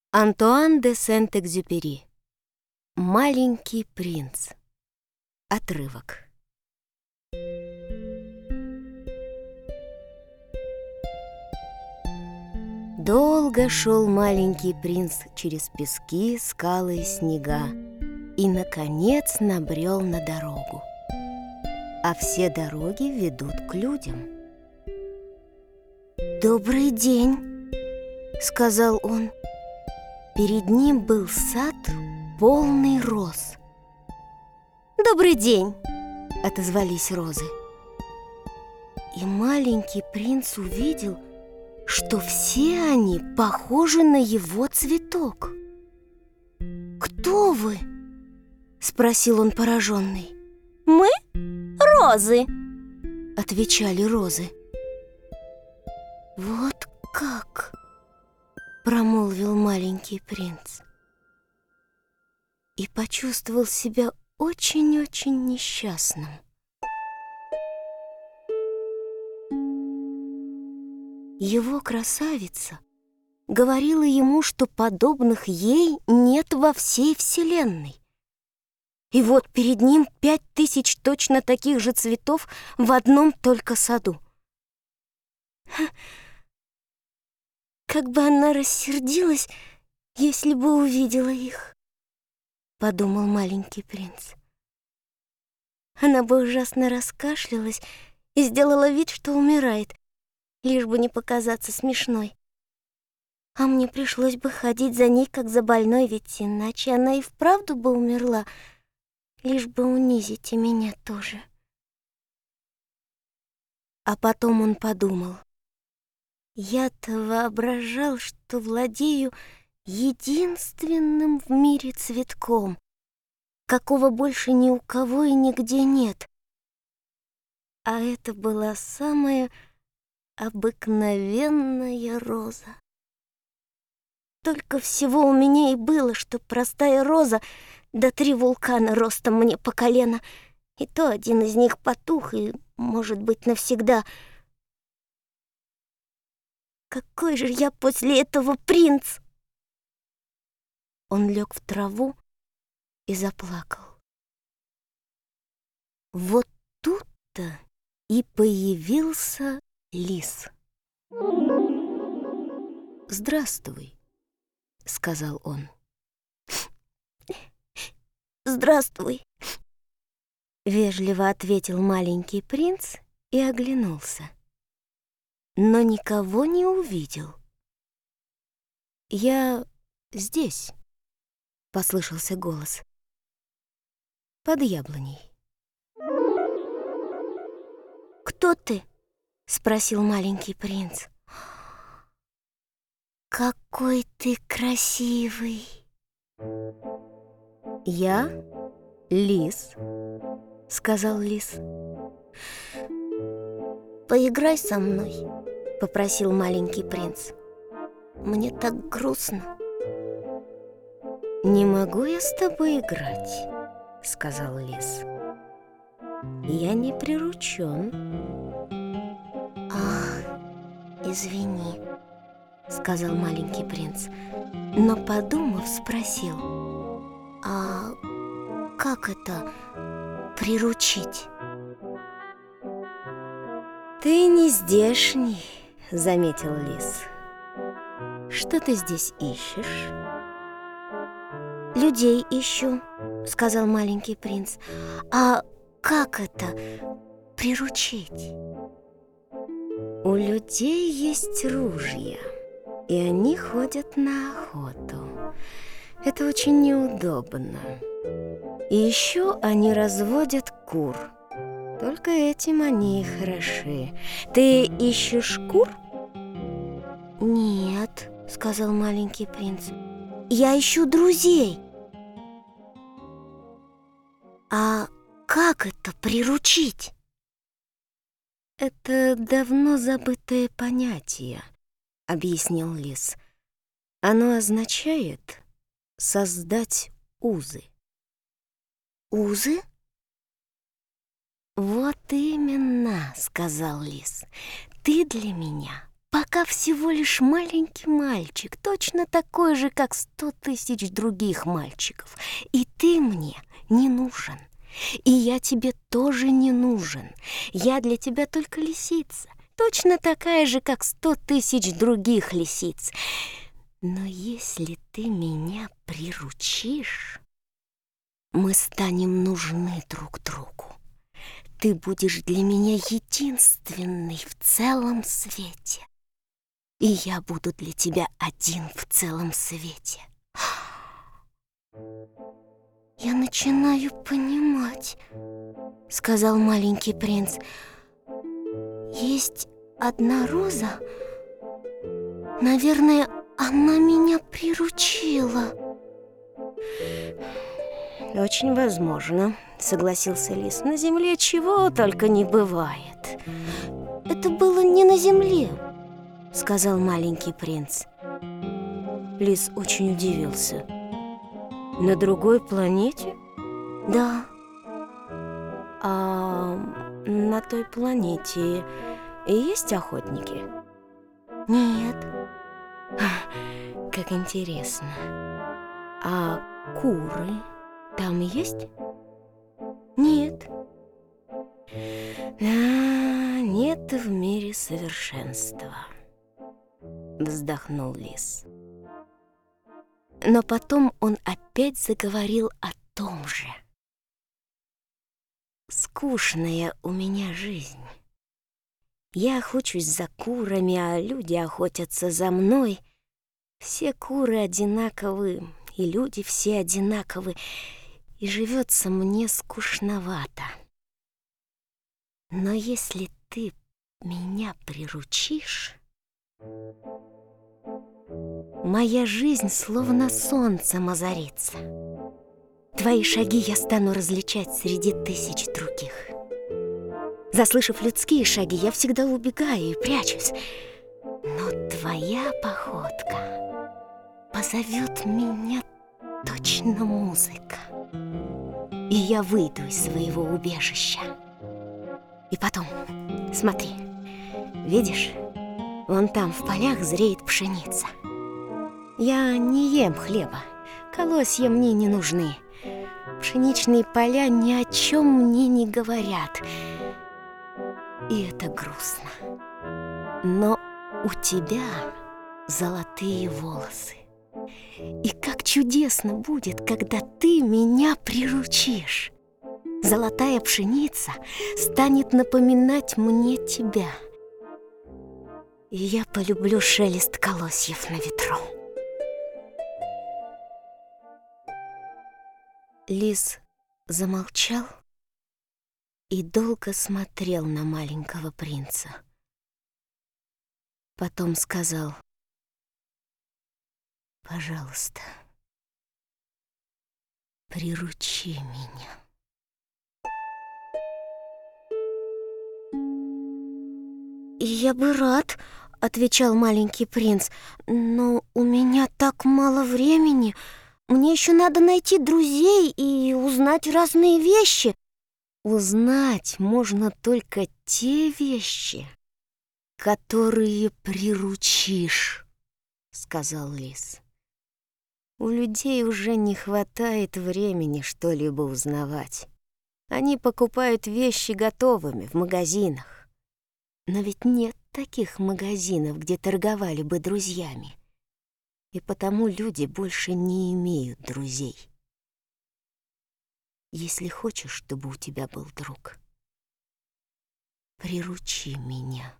Антуан де Сент-Экзюпери. «Маленький принц». Отрывок. Долго шел маленький принц через пески, скалы и снега и, наконец, набрел на дорогу. А все дороги ведут к людям. «Добрый день», — сказал он. Перед ним был сад, полный роз. «Добрый день», — отозвались розы. И маленький принц увидел, что все они похожи на его цветок. «Кто вы?» — спросил он пораженный. «Мы розы», — отвечали розы. «Вот как?» — промолвил маленький принц. И почувствовал себя очень-очень несчастным. Его красавица говорила ему, что подобных ей нет во всей вселенной. И вот перед ним 5000 точно таких же цветов в одном только саду. Как бы она рассердилась, если бы увидела их, подумал маленький принц. Она бы ужасно раскашлялась и сделала вид, что умирает, лишь бы не показаться смешной. А мне пришлось бы ходить за ней, как за больной, ведь иначе она и вправду бы умерла, лишь бы унизить и меня тоже. А потом он подумал: я-то воображал, что владею единственным в мире цветком, какого больше ни у кого и нигде нет. А это была самая обыкновенная роза. Только всего у меня и было, что простая роза, да 3 вулкана ростом мне по колено, и то один из них потух, и, может быть, навсегда. Какой же я после этого принц? Он лег в траву и заплакал. Вот тут-то и появился лис. «Здравствуй», — сказал он. «Здравствуй», — вежливо ответил маленький принц и оглянулся, но никого не увидел. «Я здесь», — послышался голос, — «под яблоней». «Кто ты?» — спросил маленький принц. «Какой ты красивый!» «Я лис», — сказал лис. «Поиграй со мной», — попросил маленький принц. «Мне так грустно». «Не могу я с тобой играть», — сказал лис. «Я не приручен». «Ах, извини», — сказал маленький принц, но, подумав, спросил: «А как это приручить?» «Ты не здешний», — заметил лис. «Что ты здесь ищешь?» «Людей ищу», — сказал маленький принц. «А как это приручить?» «У людей есть ружья, и они ходят на охоту. Это очень неудобно. И еще они разводят кур. Только этим они и хороши. Ты ищешь кур?» «Нет», — сказал маленький принц. «Я ищу друзей». «А как это приручить?» «Это давно забытое понятие», — объяснил лис. «Оно означает создать узы». «Узы?» «Вот именно», — сказал лис. «Ты для меня пока всего лишь маленький мальчик, точно такой же, как 100 000 других мальчиков. И ты мне не нужен, и я тебе тоже не нужен. Я для тебя только лисица, точно такая же, как 100 000 других лисиц. Но если ты меня приручишь, мы станем нужны друг другу. Ты будешь для меня единственный в целом свете, и я буду для тебя один в целом свете. «Я начинаю понимать», — сказал маленький принц. «Есть одна роза. Наверное, она меня приручила». «Очень возможно», — согласился лис. «На земле чего только не бывает». «Это было не на земле», — сказал маленький принц. Лис очень удивился. «На другой планете?» «Да». «А на той планете есть охотники?» «Нет». «Как интересно. А куры там есть?» «Нет». «Нет в мире совершенства», — вздохнул лис. Но потом он опять заговорил о том же. «Скучная у меня жизнь. Я охочусь за курами, а люди охотятся за мной. Все куры одинаковы, и люди все одинаковы, и живется мне скучновато. Но если ты меня приручишь, моя жизнь словно солнцем озарится. Твои шаги я стану различать среди 1000 других. Заслышав людские шаги, я всегда убегаю и прячусь. Но твоя походка позовет меня точно музыка, и я выйду из своего убежища. И потом, смотри, видишь, вон там в полях зреет пшеница. Я не ем хлеба, колосья мне не нужны. Пшеничные поля ни о чем мне не говорят, и это грустно. Но у тебя золотые волосы, и как чудесно будет, когда ты меня приручишь. Золотая пшеница станет напоминать мне тебя, и я полюблю шелест колосьев на ветру». Лис замолчал и долго смотрел на маленького принца. Потом сказал: «Пожалуйста, приручи меня». «Я бы рад», — отвечал маленький принц, «но у меня так мало времени. Мне еще надо найти друзей и узнать разные вещи». «Узнать можно только те вещи, которые приручишь», — сказал лис. «У людей уже не хватает времени что-либо узнавать. Они покупают вещи готовыми в магазинах. Но ведь нет таких магазинов, где торговали бы друзьями. И потому люди больше не имеют друзей. Если хочешь, чтобы у тебя был друг, приручи меня».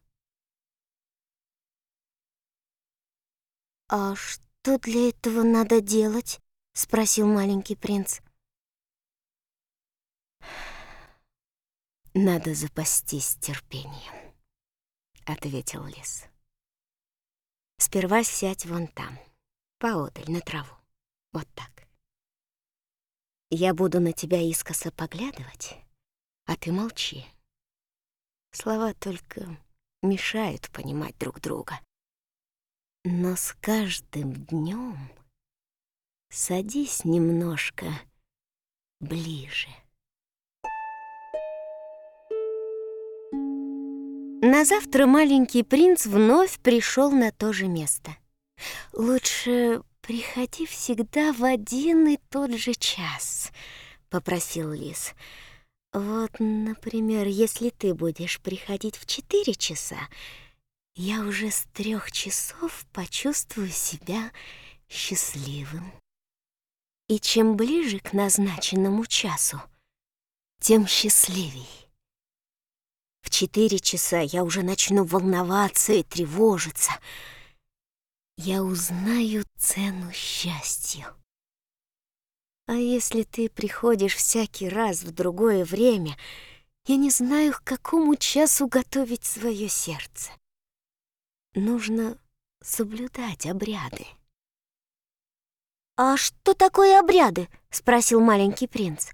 «А что для этого надо делать?» — спросил маленький принц. «Надо запастись терпением», — ответил лис. «Сперва сядь вон там, поодаль, на траву. Вот так. Я буду на тебя искоса поглядывать, а ты молчи. Слова только мешают понимать друг друга. Но с каждым днем садись немножко ближе». На завтра маленький принц вновь пришел на то же место. «Лучше приходи всегда в один и тот же час», — попросил лис. «Вот, например, если ты будешь приходить в 4 часа, я уже с 3 часов почувствую себя счастливым. И чем ближе к назначенному часу, тем счастливей. В 4 часа я уже начну волноваться и тревожиться. Я узнаю цену счастью. А если ты приходишь всякий раз в другое время, я не знаю, к какому часу готовить свое сердце. Нужно соблюдать обряды». «А что такое обряды?» — спросил маленький принц.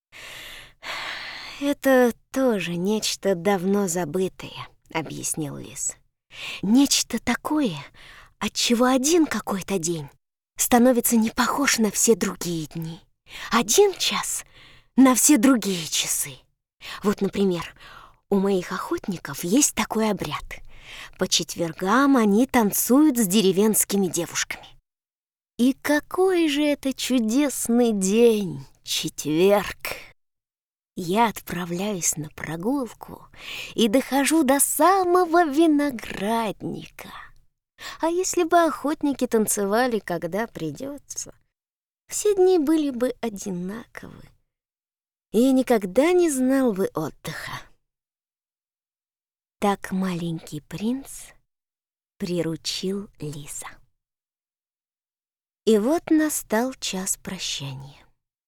«Это тоже нечто давно забытое», — объяснил лис. «Нечто такое, от чего один какой-то день становится не похож на все другие дни. 1 час на все другие часы. Вот, например, у моих охотников есть такой обряд. По четвергам они танцуют с деревенскими девушками. И какой же это чудесный день, четверг! Я отправляюсь на прогулку и дохожу до самого виноградника. А если бы охотники танцевали, когда придется, все дни были бы одинаковы, и я никогда не знал бы отдыха». Так маленький принц приручил лиса. И вот настал час прощания.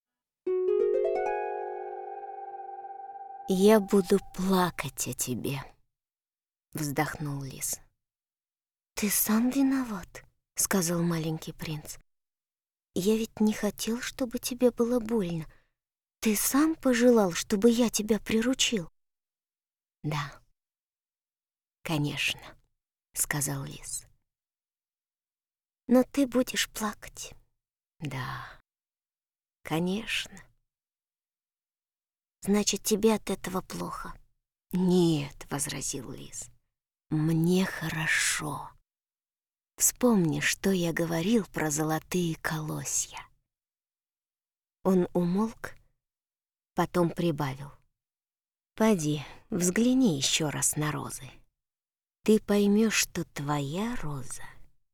«Я буду плакать о тебе», — вздохнул лис. «Ты сам виноват», — сказал маленький принц. «Я ведь не хотел, чтобы тебе было больно. Ты сам пожелал, чтобы я тебя приручил». «Да, конечно», — сказал лис. «Но ты будешь плакать». «Да, конечно». «Значит, тебе от этого плохо». «Нет», — возразил лис, — «мне хорошо. Вспомни, что я говорил про золотые колосья». Он умолк, потом прибавил: «Поди, взгляни еще раз на розы. Ты поймешь, что твоя роза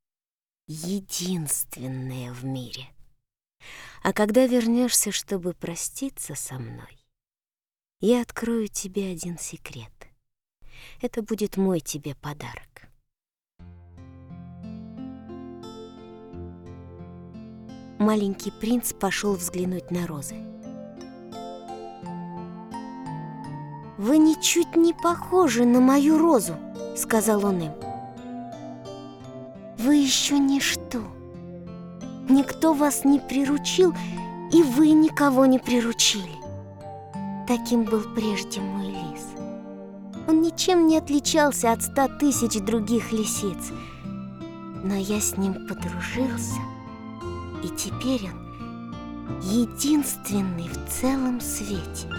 единственная в мире. А когда вернешься, чтобы проститься со мной, я открою тебе один секрет. Это будет мой тебе подарок». Маленький принц пошел взглянуть на розы. «Вы ничуть не похожи на мою розу», — сказал он им. «Вы еще ничто. Никто вас не приручил, и вы никого не приручили. Таким был прежде мой лис. Он ничем не отличался от 100 000 других лисиц. Но я с ним подружился, и теперь он единственный в целом свете».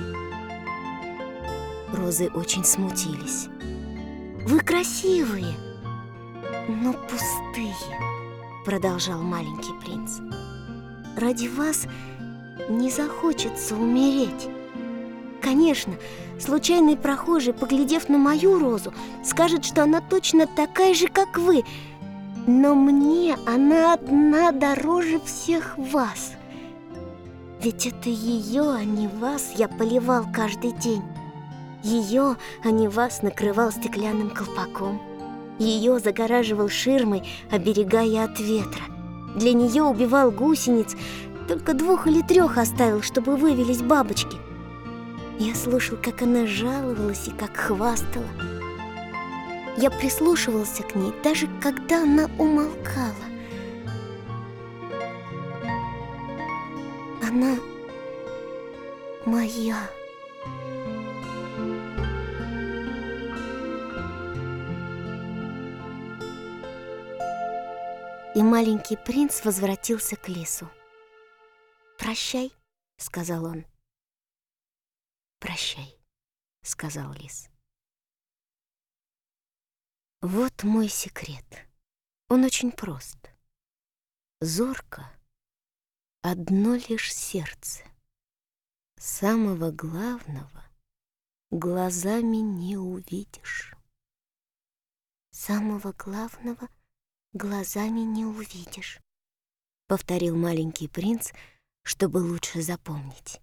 Розы очень смутились. «Вы красивые, но пустые», — продолжал маленький принц. «Ради вас не захочется умереть. Конечно, случайный прохожий, поглядев на мою розу, скажет, что она точно такая же, как вы, но мне она одна дороже всех вас. Ведь это ее, а не вас, я поливал каждый день. Ее, а не вас, накрывал стеклянным колпаком. Ее загораживал ширмой, оберегая от ветра. Для нее убивал гусениц, только 2 или 3 оставил, чтобы вывелись бабочки. Я слушал, как она жаловалась и как хвастала. Я прислушивался к ней, даже когда она умолкала. Она моя. И маленький принц возвратился к лесу. «Прощай», — сказал он. «Прощай», — сказал лис. Вот мой секрет. Он очень прост. Зорко одно лишь сердце. Самого главного глазами не увидишь. Самого главного глазами не увидишь, Повторил маленький принц, чтобы лучше запомнить.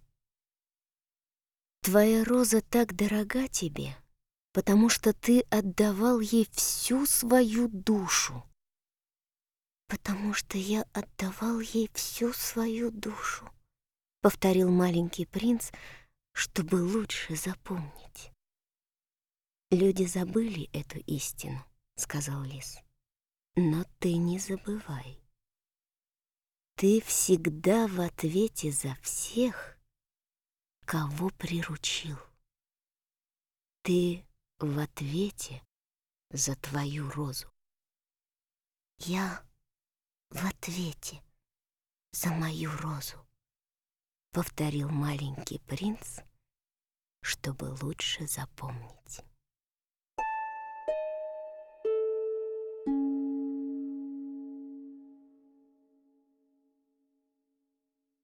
Твоя роза так дорога тебе, потому что ты отдавал ей всю свою душу. потому что я отдавал ей всю свою душу, Повторил маленький принц, чтобы лучше запомнить. Люди забыли эту истину, сказал лис. Но ты не забывай. Ты всегда в ответе за всех, кого приручил. Ты в ответе за твою розу. Я в ответе за мою розу, Повторил маленький принц, чтобы лучше запомнить.